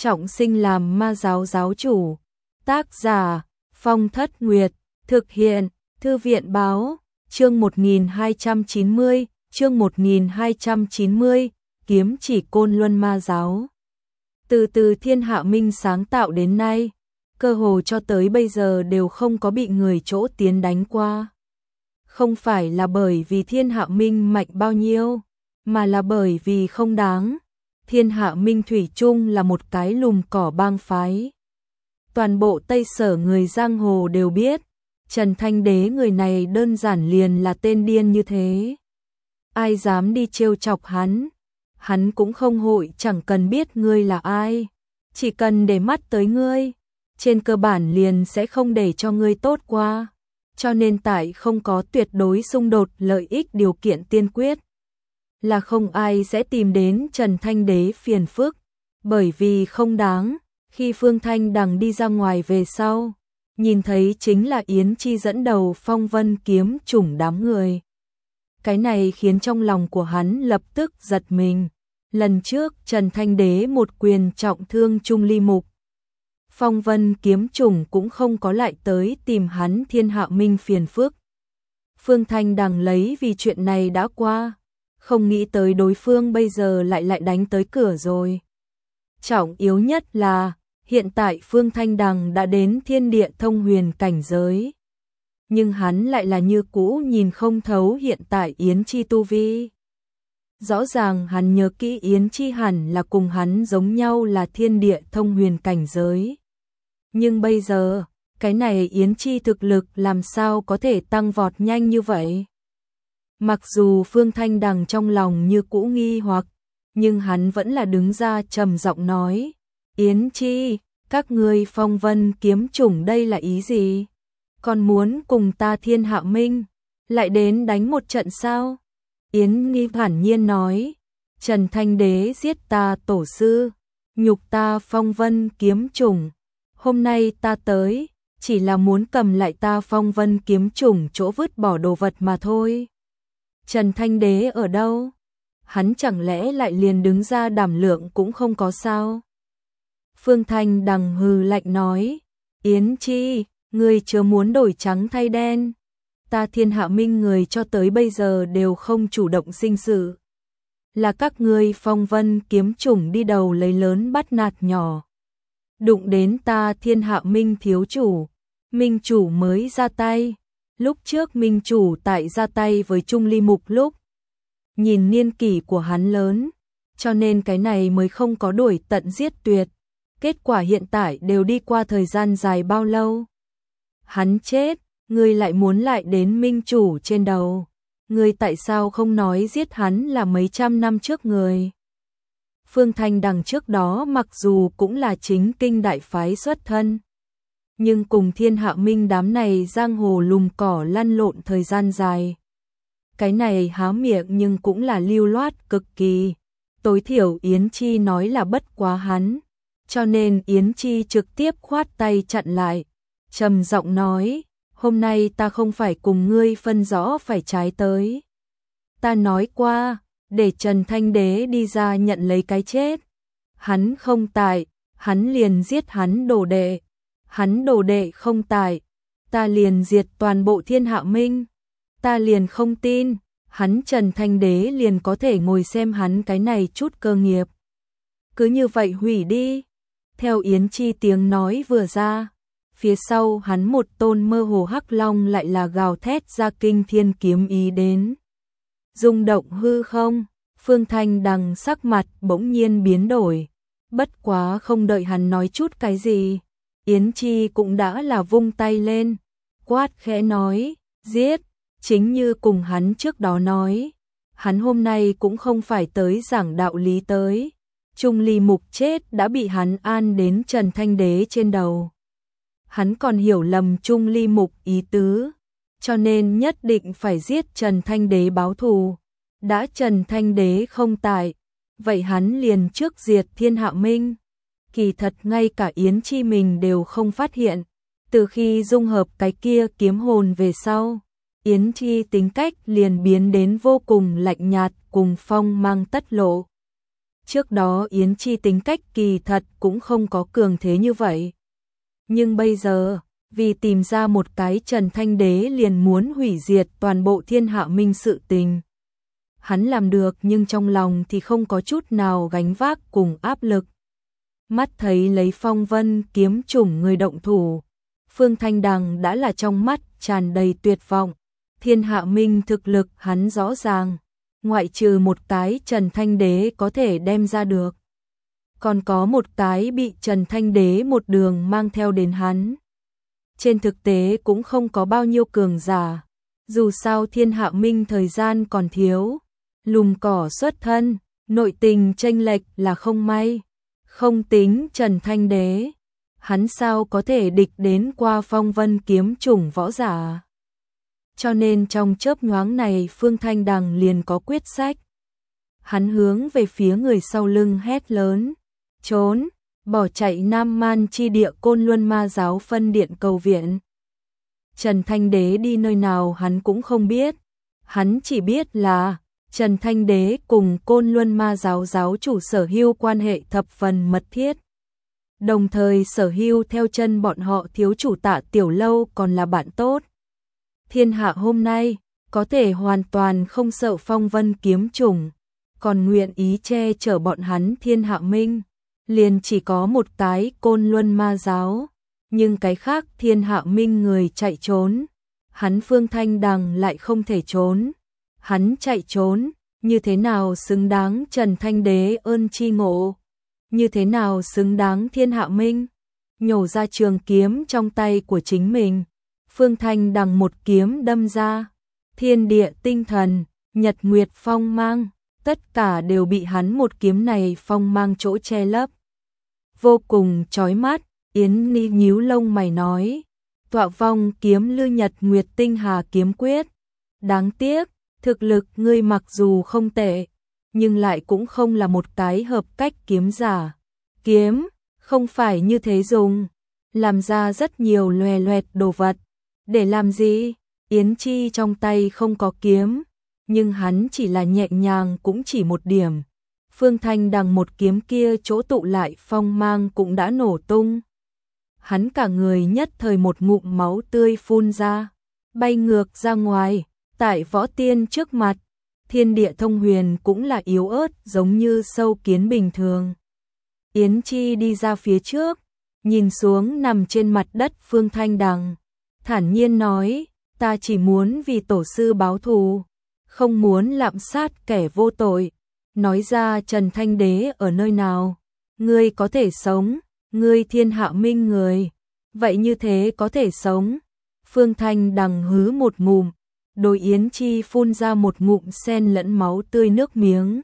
trọng sinh làm ma giáo giáo chủ. Tác giả Phong Thất Nguyệt, thực hiện Thư viện Báo, chương 1290, kiếm chỉ Côn Luân ma giáo. Từ Thiên Hạ Minh sáng tạo đến nay, cơ hồ cho tới bây giờ đều không có bị người chỗ tiến đánh qua. Không phải là bởi vì Thiên Hạ Minh mạnh bao nhiêu, mà là bởi vì không đáng. Thiên Hạ Minh thủy chung là một cái lùm cỏ bang phái. Toàn bộ Tây Sở người giang hồ đều biết, Trần Thanh Đế người này đơn giản liền là tên điên như thế. Ai dám đi trêu chọc hắn cũng không hội, chẳng cần biết ngươi là ai, chỉ cần để mắt tới ngươi, trên cơ bản liền sẽ không để cho ngươi tốt qua. Cho nên tại không có tuyệt đối xung đột lợi ích điều kiện tiên quyết, là không ai sẽ tìm đến Trần Thanh Đế phiền phức, bởi vì không đáng. Khi Phương Thanh Đằng đi ra ngoài về sau, nhìn thấy chính là Yến Chi dẫn đầu Phong Vân kiếm chủng đám người. Cái này khiến trong lòng của hắn lập tức giật mình. Lần trước Trần Thanh Đế một quyền trọng thương Trung Ly Mục, Phong Vân kiếm chủng cũng không có lại tới tìm hắn Thiên Hạ Minh phiền phức. Phương Thanh Đằng lấy vì chuyện này đã qua, không nghĩ tới đối phương bây giờ lại đánh tới cửa rồi. Trọng yếu nhất là hiện tại Phương Thanh Đằng đã đến thiên địa thông huyền cảnh giới, nhưng hắn lại là như cũ nhìn không thấu hiện tại Yến Chi tu vi. Rõ ràng hắn nhớ kỹ Yến Chi hẳn là cùng hắn giống nhau là thiên địa thông huyền cảnh giới. Nhưng bây giờ, cái này Yến Chi thực lực làm sao có thể tăng vọt nhanh như vậy? Mặc dù Phương Thanh Đằng trong lòng như cũ nghi hoặc, nhưng hắn vẫn là đứng ra trầm giọng nói, Yến Chi, các ngươi Phong Vân kiếm chủng đây là ý gì? Còn muốn cùng ta Thiên Hạ Minh, lại đến đánh một trận sao? Yến Nghi thản nhiên nói, Trần Thanh Đế giết ta tổ sư, nhục ta Phong Vân kiếm chủng. Hôm nay ta tới, chỉ là muốn cầm lại ta Phong Vân kiếm chủng chỗ vứt bỏ đồ vật mà thôi. Trần Thanh Đế ở đâu? Hắn chẳng lẽ lại liền đứng ra đảm lượng cũng không có sao? Phương Thanh Đằng hừ lạnh nói, Yến Chi, ngươi chưa muốn đổi trắng thay đen. Ta Thiên Hạ Minh người cho tới bây giờ đều không chủ động sinh sự. Là các ngươi Phong Vân kiếm chủng đi đầu lấy lớn bắt nạt nhỏ. Đụng đến ta Thiên Hạ Minh thiếu chủ, Minh chủ mới ra tay. Lúc trước Minh chủ tại ra tay với Trung Ly Mục lúc, nhìn niên kỷ của hắn lớn, cho nên cái này mới không có đuổi tận giết tuyệt. Kết quả hiện tại đều đi qua thời gian dài bao lâu. Hắn chết, ngươi lại muốn lại đến Minh chủ trên đầu. Ngươi tại sao không nói giết hắn là mấy trăm năm trước người? Phương Thanh Đằng trước đó mặc dù cũng là chính kinh đại phái xuất thân, nhưng cùng Thiên Hạ Minh đám này giang hồ lùm cỏ lăn lộn thời gian dài. Cái này há miệng nhưng cũng là lưu loát cực kỳ. Tối thiểu Yến Chi nói là bất quá hắn, cho nên Yến Chi trực tiếp khoát tay chặn lại, trầm giọng nói, hôm nay ta không phải cùng ngươi phân rõ phải trái tới. Ta nói qua, để Trần Thanh Đế đi ra nhận lấy cái chết. Hắn không tại, hắn liền giết hắn đồ đệ. Hắn đồ đệ không tại, ta liền diệt toàn bộ Thiên Hạ Minh. Ta liền không tin, hắn Trần Thanh Đế liền có thể ngồi xem hắn cái này chút cơ nghiệp. Cứ như vậy hủy đi. Theo Yến Chi tiếng nói vừa ra, phía sau hắn một tôn mơ hồ hắc long lại là gào thét ra kinh thiên kiếm ý đến. Rung động hư không, Phương Thanh Đằng sắc mặt bỗng nhiên biến đổi. Bất quá không đợi hắn nói chút cái gì, Yến Chi cũng đã là vung tay lên, quát khẽ nói, giết, chính như cùng hắn trước đó nói. Hắn hôm nay cũng không phải tới giảng đạo lý tới. Trung Ly Mục chết đã bị hắn an đến Trần Thanh Đế trên đầu. Hắn còn hiểu lầm Trung Ly Mục ý tứ, cho nên nhất định phải giết Trần Thanh Đế báo thù. Đã Trần Thanh Đế không tại, vậy hắn liền trước diệt Thiên Hạ Minh. Kỳ thật ngay cả Yến Chi mình đều không phát hiện. Từ khi dung hợp cái kia kiếm hồn về sau, Yến Chi tính cách liền biến đến vô cùng lạnh nhạt cùng phong mang tất lộ. Trước đó Yến Chi tính cách kỳ thật cũng không có cường thế như vậy. Nhưng bây giờ, vì tìm ra một cái Trần Thanh Đế liền muốn hủy diệt toàn bộ Thiên Hạ Minh sự tình. Hắn làm được nhưng trong lòng thì không có chút nào gánh vác cùng áp lực. Mắt thấy lấy phong vân kiếm chủng người động thủ, Phương Thanh Đằng đã là trong mắt tràn đầy tuyệt vọng. Thiên Hạ Minh thực lực hắn rõ ràng, ngoại trừ một cái Trần Thanh Đế có thể đem ra được. Còn có một cái bị Trần Thanh Đế một đường mang theo đến hắn. Trên thực tế cũng không có bao nhiêu cường giả, dù sao Thiên Hạ Minh thời gian còn thiếu, lùm cỏ xuất thân, nội tình chênh lệch là không may. Không tính Trần Thanh Đế, hắn sao có thể địch đến qua phong vân kiếm chủng võ giả. Cho nên trong chớp nhoáng này Phương Thanh Đằng liền có quyết sách. Hắn hướng về phía người sau lưng hét lớn, trốn, bỏ chạy Nam Man chi địa Côn Luân Ma giáo phân điện cầu viện. Trần Thanh Đế đi nơi nào hắn cũng không biết, hắn chỉ biết là Trần Thanh Đế cùng Côn Luân Ma giáo giáo chủ Sở Hưu quan hệ thập phần mật thiết. Đồng thời Sở Hưu theo chân bọn họ thiếu chủ Tạ Tiểu Lâu còn là bạn tốt. Thiên hạ hôm nay có thể hoàn toàn không sợ phong vân kiếm chủng, còn nguyện ý che chở bọn hắn Thiên Hạ Minh, liền chỉ có một cái Côn Luân Ma giáo, nhưng cái khác Thiên Hạ Minh người chạy trốn, hắn Phương Thanh Đằng lại không thể trốn. Hắn chạy trốn, như thế nào xứng đáng Trần Thanh Đế ơn chi ngộ, như thế nào xứng đáng Thiên Hạ Minh. Nhổ ra trường kiếm trong tay của chính mình, Phương Thanh Đằng một kiếm đâm ra, thiên địa tinh thần, nhật nguyệt phong mang, tất cả đều bị hắn một kiếm này phong mang chỗ che lấp. Vô cùng chói mắt, Yến Ni nhíu lông mày nói, tọa vong kiếm Lư Nhật Nguyệt Tinh Hà kiếm quyết. Đáng tiếc, thực lực ngươi mặc dù không tệ, nhưng lại cũng không là một cái hợp cách kiếm giả. Kiếm, không phải như thế dùng, làm ra rất nhiều loè loẹt đồ vật. Để làm gì? Yến Chi trong tay không có kiếm, nhưng hắn chỉ là nhẹ nhàng cũng chỉ một điểm. Phương Thanh Đằng một kiếm kia chỗ tụ lại phong mang cũng đã nổ tung. Hắn cả người nhất thời một ngụm máu tươi phun ra, bay ngược ra ngoài. Tại võ tiên trước mặt, thiên địa thông huyền cũng là yếu ớt giống như sâu kiến bình thường. Yến Chi đi ra phía trước, nhìn xuống nằm trên mặt đất Phương Thanh Đằng, thản nhiên nói, ta chỉ muốn vì tổ sư báo thù, không muốn lạm sát kẻ vô tội. Nói ra Trần Thanh Đế ở nơi nào, ngươi có thể sống, ngươi Thiên Hạ Minh người, vậy như thế có thể sống. Phương Thanh Đằng hứ một ngụm, đối Yến Chi phun ra một ngụm sen lẫn máu tươi nước miếng.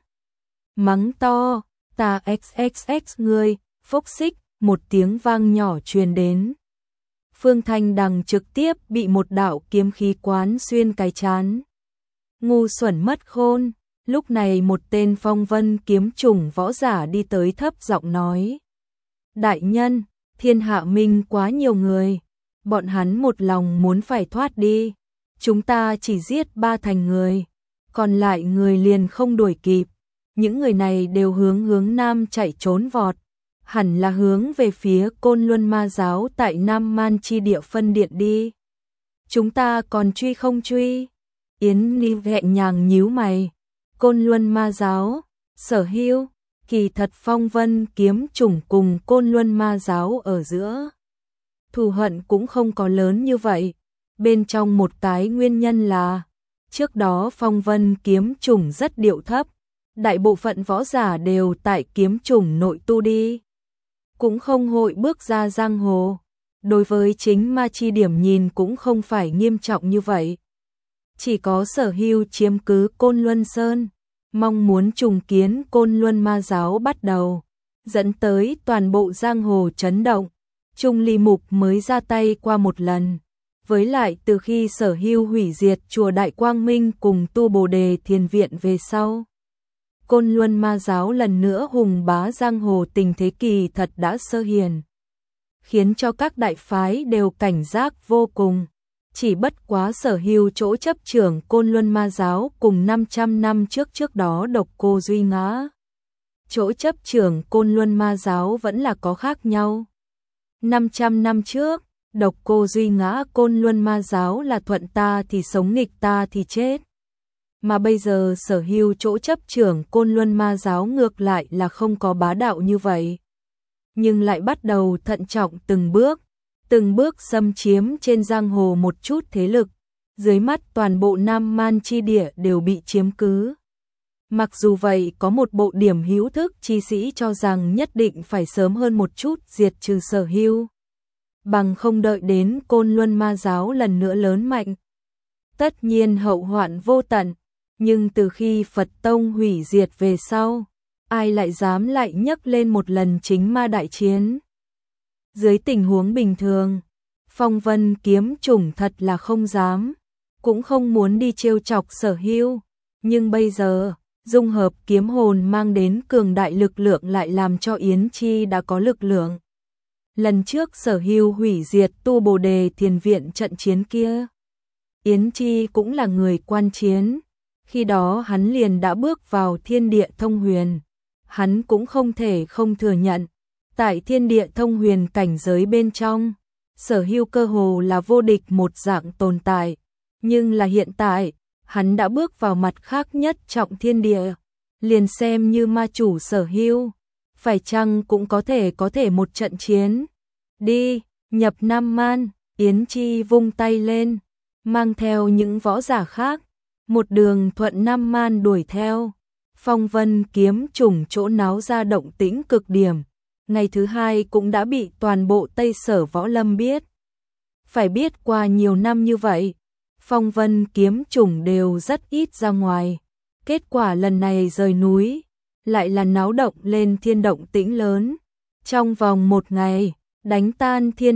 Mắng to, ta xxx ngươi, phốc xích, một tiếng vang nhỏ truyền đến. Phương Thanh Đằng trực tiếp bị một đạo kiếm khí quán xuyên cái trán. Ngu xuẩn mất khôn, lúc này một tên phong vân kiếm chủng võ giả đi tới thấp giọng nói. Đại nhân, Thiên Hạ Minh quá nhiều người, bọn hắn một lòng muốn phải thoát đi. Chúng ta chỉ giết 3 thành người, còn lại người liền không đuổi kịp. Những người này đều hướng nam chạy trốn vọt, hẳn là hướng về phía Côn Luân Ma giáo tại Nam Man chi địa phân điện đi. Chúng ta còn truy không truy? Yến Ni nhẹ nhàng nhíu mày. Côn Luân Ma giáo, Sở Hưu, kỳ thật phong vân kiếm chủng cùng Côn Luân Ma giáo ở giữa. Thù hận cũng không có lớn như vậy. Bên trong một cái nguyên nhân là, trước đó phong vân kiếm chủng rất điệu thấp, đại bộ phận võ giả đều tại kiếm chủng nội tu đi, cũng không hội bước ra giang hồ. Đối với chính ma chi điểm nhìn cũng không phải nghiêm trọng như vậy. Chỉ có Sở Hưu chiếm cứ Côn Luân Sơn, mong muốn trùng kiến Côn Luân Ma giáo bắt đầu, dẫn tới toàn bộ giang hồ chấn động. Trung Ly Mục mới ra tay qua một lần. Với lại từ khi Sở Hưu hủy diệt chùa Đại Quang Minh cùng tu Bồ Đề Thiền Viện về sau, Côn Luân Ma giáo lần nữa hùng bá giang hồ, tình thế kỳ thật đã sơ hiền, khiến cho các đại phái đều cảnh giác vô cùng. Chỉ bất quá Sở Hưu chỗ chấp trưởng Côn Luân Ma giáo cùng 500 năm trước đó độc cô duy ngã. chỗ chấp trưởng Côn Luân Ma giáo vẫn là có khác nhau. 500 năm trước, độc cô duy ngã Côn Luân Ma giáo là thuận ta thì sống nghịch ta thì chết. Mà bây giờ sở hữu chỗ chấp trưởng Côn Luân Ma giáo ngược lại là không có bá đạo như vậy. Nhưng lại bắt đầu thận trọng từng bước xâm chiếm trên giang hồ một chút thế lực. Dưới mắt toàn bộ Nam Man chi địa đều bị chiếm cứ. Mặc dù vậy có một bộ điểm hữu thức chi sĩ cho rằng nhất định phải sớm hơn một chút diệt trừ sở hữu. Bằng không đợi đến Côn Luân Ma giáo lần nữa lớn mạnh. Tất nhiên hậu hoạn vô tận, nhưng từ khi Phật Tông hủy diệt về sau, ai lại dám lại nhấc lên một lần chính ma đại chiến. Dưới tình huống bình thường, Phong Vân kiếm chủng thật là không dám, cũng không muốn đi trêu chọc sở hữu, nhưng bây giờ, dung hợp kiếm hồn mang đến cường đại lực lượng lại làm cho Yến Chi đã có lực lượng. Lần trước sở hữu hủy diệt Tu Bồ Đề Thiền Viện trận chiến kia, Yến Chi cũng là người quan chiến, khi đó hắn liền đã bước vào thiên địa thông huyền, hắn cũng không thể không thừa nhận, tại thiên địa thông huyền cảnh giới bên trong, sở hữu cơ hồ là vô địch một dạng tồn tại, nhưng là hiện tại, hắn đã bước vào mặt khác nhất trọng thiên địa, liền xem như ma chủ sở hữu, phải chăng cũng có thể một trận chiến. Đi, nhập Nam Man, Yến Chi vung tay lên, mang theo những võ giả khác, một đường thuận Nam Man đuổi theo. Phong Vân kiếm chủng chỗ náo ra động tĩnh cực điểm, ngày thứ hai cũng đã bị toàn bộ Tây Sở Võ Lâm biết. Phải biết qua nhiều năm như vậy, Phong Vân kiếm chủng đều rất ít ra ngoài, kết quả lần này rời núi, lại là náo động lên thiên động tĩnh lớn. Trong vòng một ngày, đánh tan Thiên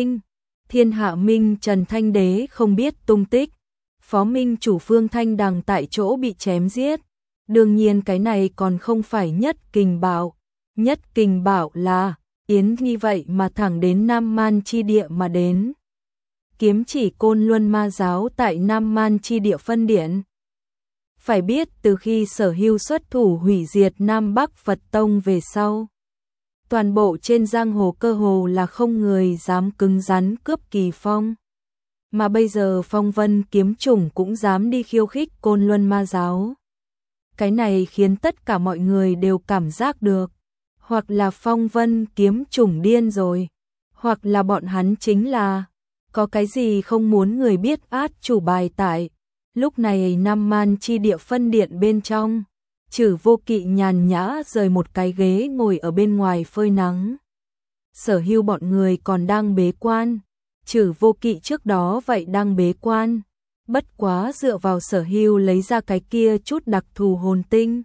Hạ Minh Trần Thanh Đế không biết tung tích, Phó Minh chủ Phương Thanh Đằng tại chỗ bị chém giết. Đương nhiên cái này còn không phải nhất kình bảo là Yến như vậy mà thẳng đến Nam Man chi địa mà đến. Kiếm chỉ Côn Luân Ma giáo tại Nam Man chi địa phân điện. Phải biết từ khi sở hữu xuất thủ hủy diệt Nam Bắc Phật Tông về sau, toàn bộ trên giang hồ cơ hồ là không người dám cứng rắn cướp Kỳ Phong. Mà bây giờ Phong Vân kiếm chủng cũng dám đi khiêu khích Côn Luân Ma giáo. Cái này khiến tất cả mọi người đều cảm giác được, hoặc là Phong Vân kiếm chủng điên rồi, hoặc là bọn hắn chính là có cái gì không muốn người biết át chủ bài tại. Lúc này Nam Man chi địa phân điện bên trong, Trử Vô Kỵ nhàn nhã rời một cái ghế ngồi ở bên ngoài phơi nắng. Sở hữu bọn người còn đang bế quan, Trử Vô Kỵ trước đó vậy đang bế quan, bất quá dựa vào sở hữu lấy ra cái kia chút đặc thù hồn tinh.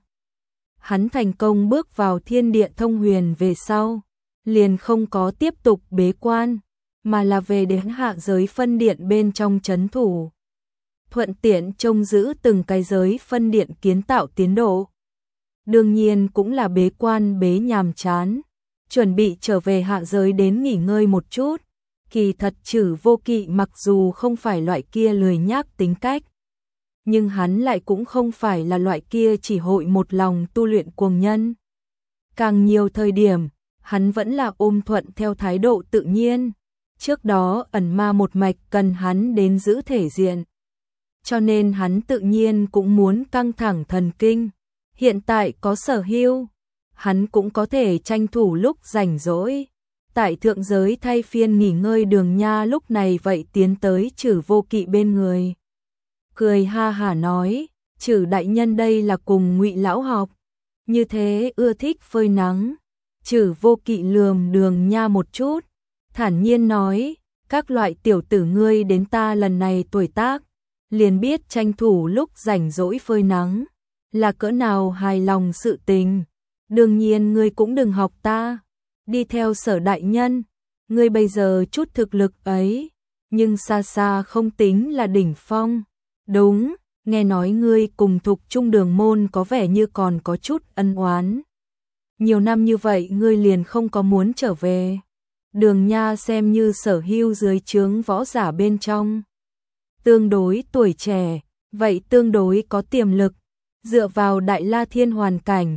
Hắn thành công bước vào thiên địa thông huyền về sau, liền không có tiếp tục bế quan, mà là về đến hạ giới phân điện bên trong trấn thủ. Thuận tiện trông giữ từng cái giới phân điện kiến tạo tiến độ. Đương nhiên cũng là bế quan bế nhàm chán, chuẩn bị trở về hạ giới đến nghỉ ngơi một chút. Kỳ thật Trử Vô Kỵ mặc dù không phải loại kia lười nhác tính cách, nhưng hắn lại cũng không phải là loại kia chỉ hội một lòng tu luyện cuồng nhân. Càng nhiều thời điểm, hắn vẫn là ôm thuận theo thái độ tự nhiên. Trước đó ẩn ma một mạch cần hắn đến giữ thể diện, cho nên hắn tự nhiên cũng muốn căng thẳng thần kinh. Hiện tại có sở hữu, hắn cũng có thể tranh thủ lúc rảnh rỗi. Tại thượng giới thay phiên nghỉ ngơi Đường Nha lúc này vậy tiến tới Trử Vô Kỵ bên người. Cười ha hả nói, Trử đại nhân đây là cùng Ngụy lão học, như thế ưa thích phơi nắng. Trử Vô Kỵ lườm Đường Nha một chút, thản nhiên nói, các loại tiểu tử ngươi đến ta lần này tuổi tác, liền biết tranh thủ lúc rảnh rỗi phơi nắng, là cỡ nào hài lòng sự tình. Đương nhiên ngươi cũng đừng học ta, đi theo Sở đại nhân, ngươi bây giờ chút thực lực ấy, nhưng xa xa không tính là đỉnh phong. Đúng, nghe nói ngươi cùng Thục Trung Đường môn có vẻ như còn có chút ân oán. Nhiều năm như vậy ngươi liền không có muốn trở về. Đường Nha xem như sở hữu dưới trướng võ giả bên trong, tương đối tuổi trẻ, vậy tương đối có tiềm lực, dựa vào Đại La Thiên hoàn cảnh,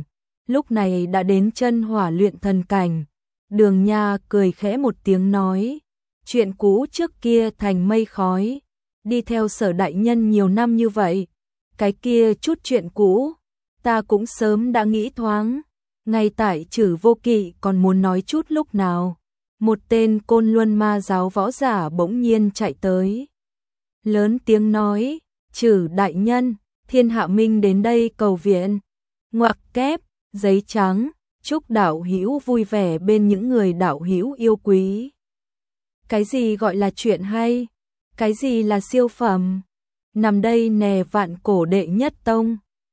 lúc này đã đến chân hỏa luyện thần cảnh. Đường Nha cười khẽ một tiếng nói, chuyện cũ trước kia thành mây khói, đi theo Sở đại nhân nhiều năm như vậy, cái kia chút chuyện cũ, ta cũng sớm đã nghĩ thoáng, ngay tại Trử Vô Kỵ còn muốn nói chút lúc nào, một tên Côn Luân Ma giáo võ giả bỗng nhiên chạy tới. Lớn tiếng nói, Trử đại nhân, Thiên Hạ Minh đến đây cầu viện. Ngoặc kép, giấy trắng, chúc đạo hữu vui vẻ bên những người đạo hữu yêu quý. Cái gì gọi là chuyện hay? Cái gì là siêu phẩm? Nằm đây nè vạn cổ đệ nhất tông.